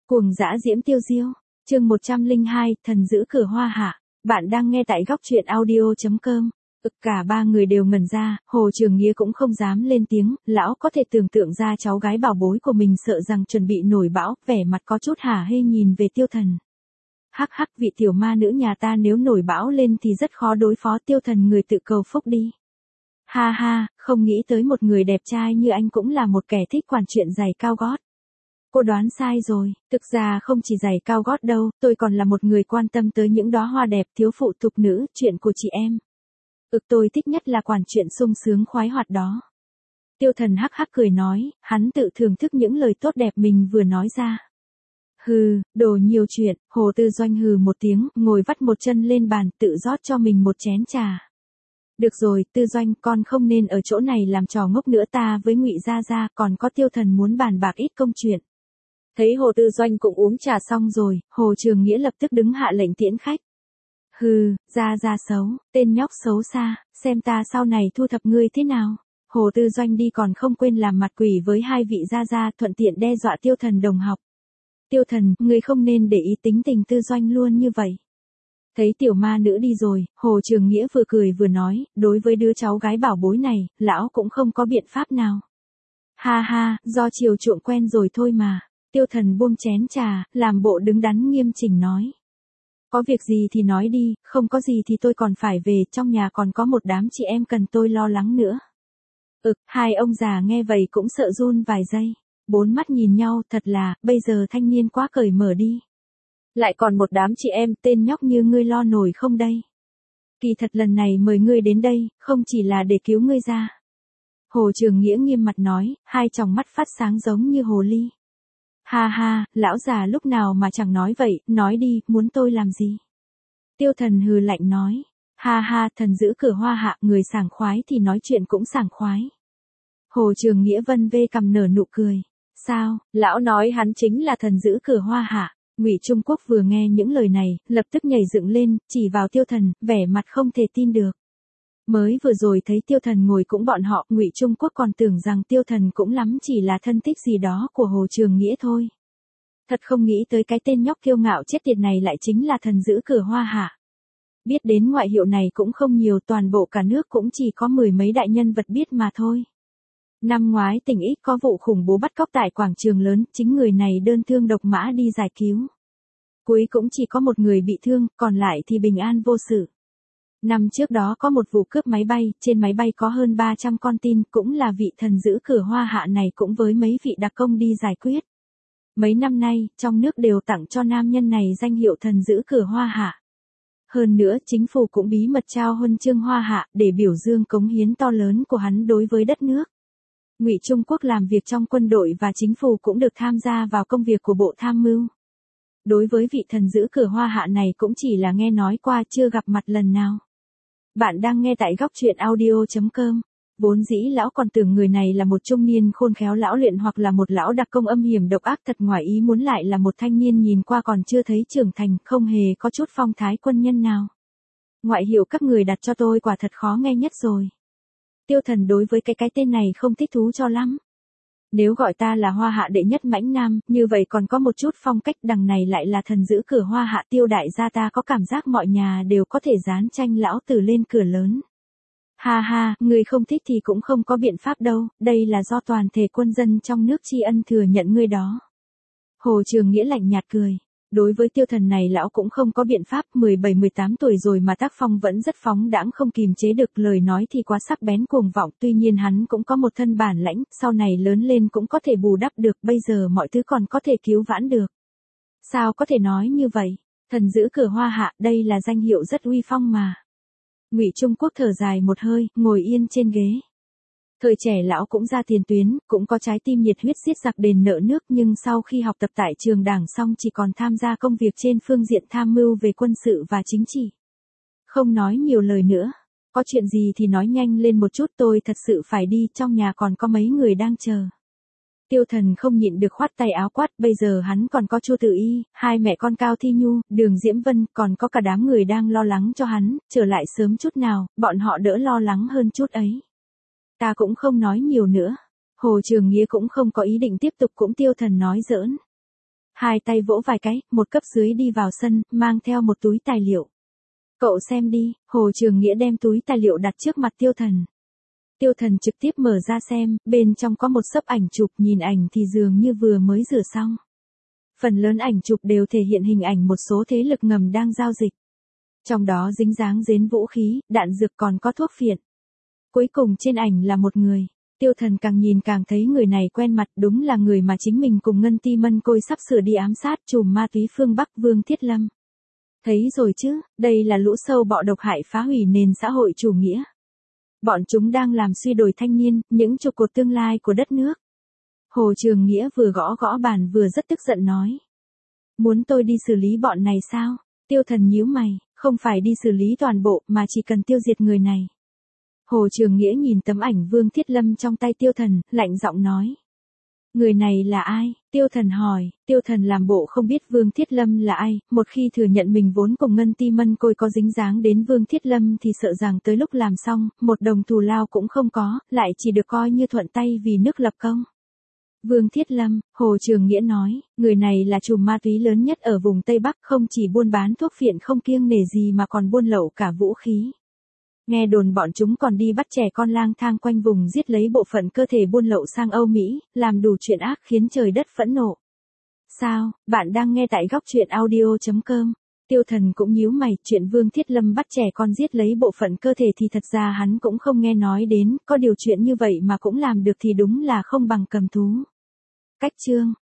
Cuồng dã diễm tiêu diêu, chương 102, thần giữ cửa hoa hạ. Bạn đang nghe tại góc truyện audio.com. Cả ba người đều ngẩn ra, Hồ Trường Nghĩa cũng không dám lên tiếng, lão có thể tưởng tượng ra cháu gái bảo bối của mình sợ rằng chuẩn bị nổi bão, vẻ mặt có chút hả hê nhìn về Tiêu Thần. Hắc hắc, vị tiểu ma nữ nhà ta nếu nổi bão lên thì rất khó đối phó. Tiêu Thần người tự cầu phúc đi. Ha ha, không nghĩ tới một người đẹp trai như anh cũng là một kẻ thích quản chuyện giày cao gót. Cô đoán sai rồi, thực ra không chỉ giày cao gót đâu, tôi còn là một người quan tâm tới những đóa hoa đẹp, thiếu phụ tục nữ, chuyện của chị em. Tôi thích nhất là quản chuyện sung sướng khoái hoạt đó. Tiêu Thần hắc hắc cười nói, hắn tự thưởng thức những lời tốt đẹp mình vừa nói ra. Hừ, đồ nhiều chuyện. Hồ Tư Doanh hừ một tiếng, ngồi vắt một chân lên bàn, tự rót cho mình một chén trà. Được rồi, Tư Doanh, con không nên ở chỗ này làm trò ngốc nữa, ta với Ngụy Gia Gia còn có Tiêu Thần muốn bàn bạc ít công chuyện. Thấy Hồ Tư Doanh cũng uống trà xong rồi, Hồ Trường Nghĩa lập tức đứng hạ lệnh tiễn khách. Hừ, Gia Gia xấu, tên nhóc xấu xa, xem ta sau này thu thập ngươi thế nào. Hồ Tư Doanh đi còn không quên làm mặt quỷ với hai vị Gia Gia, thuận tiện đe dọa Tiêu Thần đồng học. Tiêu Thần, ngươi không nên để ý tính tình Tư Doanh luôn như vậy. Thấy tiểu ma nữ đi rồi, Hồ Trường Nghĩa vừa cười vừa nói, đối với đứa cháu gái bảo bối này, lão cũng không có biện pháp nào. Ha ha, do chiều chuộng quen rồi thôi mà. Tiêu Thần buông chén trà, làm bộ đứng đắn nghiêm chỉnh nói. Có việc gì thì nói đi, không có gì thì tôi còn phải về, trong nhà còn có một đám chị em cần tôi lo lắng nữa. Hai ông già nghe vậy cũng sợ run vài giây. Bốn mắt nhìn nhau, thật là, bây giờ thanh niên quá cởi mở đi. Lại còn một đám chị em, tên nhóc như ngươi lo nổi không đây? Kỳ thật lần này mời ngươi đến đây, không chỉ là để cứu ngươi ra. Hồ Trường Nghĩa nghiêm mặt nói, hai tròng mắt phát sáng giống như hồ ly. Ha ha, lão già lúc nào mà chẳng nói vậy, nói đi, muốn tôi làm gì? Tiêu Thần hừ lạnh nói, ha ha, thần giữ cửa hoa hạ, người sảng khoái thì nói chuyện cũng sảng khoái. Hồ Trường Nghĩa vân vê cằm nở nụ cười. Sao, lão nói hắn chính là thần giữ cửa hoa hạ. Ngụy Trung Quốc vừa nghe những lời này, lập tức nhảy dựng lên, chỉ vào Tiêu Thần, vẻ mặt không thể tin được. Mới vừa rồi thấy Tiêu Thần ngồi cũng bọn họ, Ngụy Trung Quốc còn tưởng rằng Tiêu Thần cũng lắm chỉ là thân thích gì đó của Hồ Trường Nghĩa thôi. Thật không nghĩ tới cái tên nhóc kiêu ngạo chết tiệt này lại chính là thần giữ cửa hoa hạ. Biết đến ngoại hiệu này cũng không nhiều, toàn bộ cả nước cũng chỉ có mười mấy đại nhân vật biết mà thôi. Năm ngoái tỉnh X có vụ khủng bố bắt cóc tại quảng trường lớn, chính người này đơn thương độc mã đi giải cứu. Cuối cũng chỉ có một người bị thương, còn lại thì bình an vô sự. Năm trước đó có một vụ cướp máy bay, trên máy bay có hơn 300 con tin, cũng là vị thần giữ cửa hoa hạ này cũng với mấy vị đặc công đi giải quyết. Mấy năm nay, trong nước đều tặng cho nam nhân này danh hiệu thần giữ cửa hoa hạ. Hơn nữa, chính phủ cũng bí mật trao huân chương hoa hạ, để biểu dương cống hiến to lớn của hắn đối với đất nước. Ngụy Trung Quốc làm việc trong quân đội và chính phủ cũng được tham gia vào công việc của Bộ Tham mưu. Đối với vị thần giữ cửa hoa hạ này cũng chỉ là nghe nói qua, chưa gặp mặt lần nào. Bạn đang nghe tại góc truyện audio.com. Vốn dĩ lão còn tưởng người này là một trung niên khôn khéo lão luyện hoặc là một lão đặc công âm hiểm độc ác, thật ngoài ý muốn lại là một thanh niên nhìn qua còn chưa thấy trưởng thành, không hề có chút phong thái quân nhân nào. Ngoại hiệu các người đặt cho tôi quả thật khó nghe nhất rồi. Tiêu Thần đối với cái tên này không thích thú cho lắm. Nếu gọi ta là hoa hạ đệ nhất mãnh nam, như vậy còn có một chút phong cách, đằng này lại là thần giữ cửa hoa hạ Tiêu đại gia, ta có cảm giác mọi nhà đều có thể dán tranh lão tử lên cửa lớn. Ha ha, người không thích thì cũng không có biện pháp đâu, đây là do toàn thể quân dân trong nước tri ân thừa nhận ngươi đó. Hồ Trường Nghĩa lạnh nhạt cười. Đối với Tiêu Thần này lão cũng không có biện pháp, 17-18 tuổi rồi mà tác phong vẫn rất phóng đãng, không kìm chế được, lời nói thì quá sắc bén cuồng vọng, tuy nhiên hắn cũng có một thân bản lãnh, sau này lớn lên cũng có thể bù đắp được, bây giờ mọi thứ còn có thể cứu vãn được. Sao có thể nói như vậy? Thần giữ cửa hoa hạ, đây là danh hiệu rất uy phong mà. Ngụy Trung Quốc thở dài một hơi, ngồi yên trên ghế. Thời trẻ lão cũng ra tiền tuyến, cũng có trái tim nhiệt huyết xiết giặc đền nợ nước, nhưng sau khi học tập tại trường đảng xong chỉ còn tham gia công việc trên phương diện tham mưu về quân sự và chính trị. Không nói nhiều lời nữa, có chuyện gì thì nói nhanh lên một chút, tôi thật sự phải đi, trong nhà còn có mấy người đang chờ. Tiêu Thần không nhịn được khoát tay áo quát, bây giờ hắn còn có Chu Tử Y, hai mẹ con Cao Thi Nhu, Đường Diễm Vân, còn có cả đám người đang lo lắng cho hắn, trở lại sớm chút nào, bọn họ đỡ lo lắng hơn chút ấy. Ta cũng không nói nhiều nữa. Hồ Trường Nghĩa cũng không có ý định tiếp tục, cũng Tiêu Thần nói giỡn. Hai tay vỗ vài cái, một cấp dưới đi vào sân, mang theo một túi tài liệu. Cậu xem đi, Hồ Trường Nghĩa đem túi tài liệu đặt trước mặt Tiêu Thần. Tiêu Thần trực tiếp mở ra xem, bên trong có một xấp ảnh chụp, nhìn ảnh thì dường như vừa mới rửa xong. Phần lớn ảnh chụp đều thể hiện hình ảnh một số thế lực ngầm đang giao dịch. Trong đó dính dáng đến vũ khí, đạn dược còn có thuốc phiện. Cuối cùng trên ảnh là một người. Tiêu Thần càng nhìn càng thấy người này quen mặt, đúng là người mà chính mình cùng Ngân Ti Mân Côi sắp sửa đi ám sát, trùm ma túy phương Bắc Vương Thiết Lâm. Thấy rồi chứ, đây là lũ sâu bọ độc hại phá hủy nền xã hội chủ nghĩa. Bọn chúng đang làm suy đổi thanh niên, những trụ cột tương lai của đất nước. Hồ Trường Nghĩa vừa gõ gõ bàn vừa rất tức giận nói. Muốn tôi đi xử lý bọn này sao? Tiêu Thần nhíu mày, không phải đi xử lý toàn bộ mà chỉ cần tiêu diệt người này. Hồ Trường Nghĩa nhìn tấm ảnh Vương Thiết Lâm trong tay Tiêu Thần, lạnh giọng nói. Người này là ai? Tiêu Thần hỏi. Tiêu Thần làm bộ không biết Vương Thiết Lâm là ai, một khi thừa nhận mình vốn cùng Ngân Ti Mân Côi có dính dáng đến Vương Thiết Lâm thì sợ rằng tới lúc làm xong, một đồng thù lao cũng không có, lại chỉ được coi như thuận tay vì nước lập công. Vương Thiết Lâm, Hồ Trường Nghĩa nói, người này là trùm ma túy lớn nhất ở vùng Tây Bắc, không chỉ buôn bán thuốc phiện không kiêng nể gì mà còn buôn lậu cả vũ khí. Nghe đồn bọn chúng còn đi bắt trẻ con lang thang quanh vùng giết lấy bộ phận cơ thể buôn lậu sang Âu Mỹ, làm đủ chuyện ác khiến trời đất phẫn nộ. Sao, bạn đang nghe tại góc truyện audio.com. Tiêu Thần cũng nhíu mày, chuyện Vương Thiết Lâm bắt trẻ con giết lấy bộ phận cơ thể thì thật ra hắn cũng không nghe nói đến, có điều chuyện như vậy mà cũng làm được thì đúng là không bằng cầm thú. Cách chương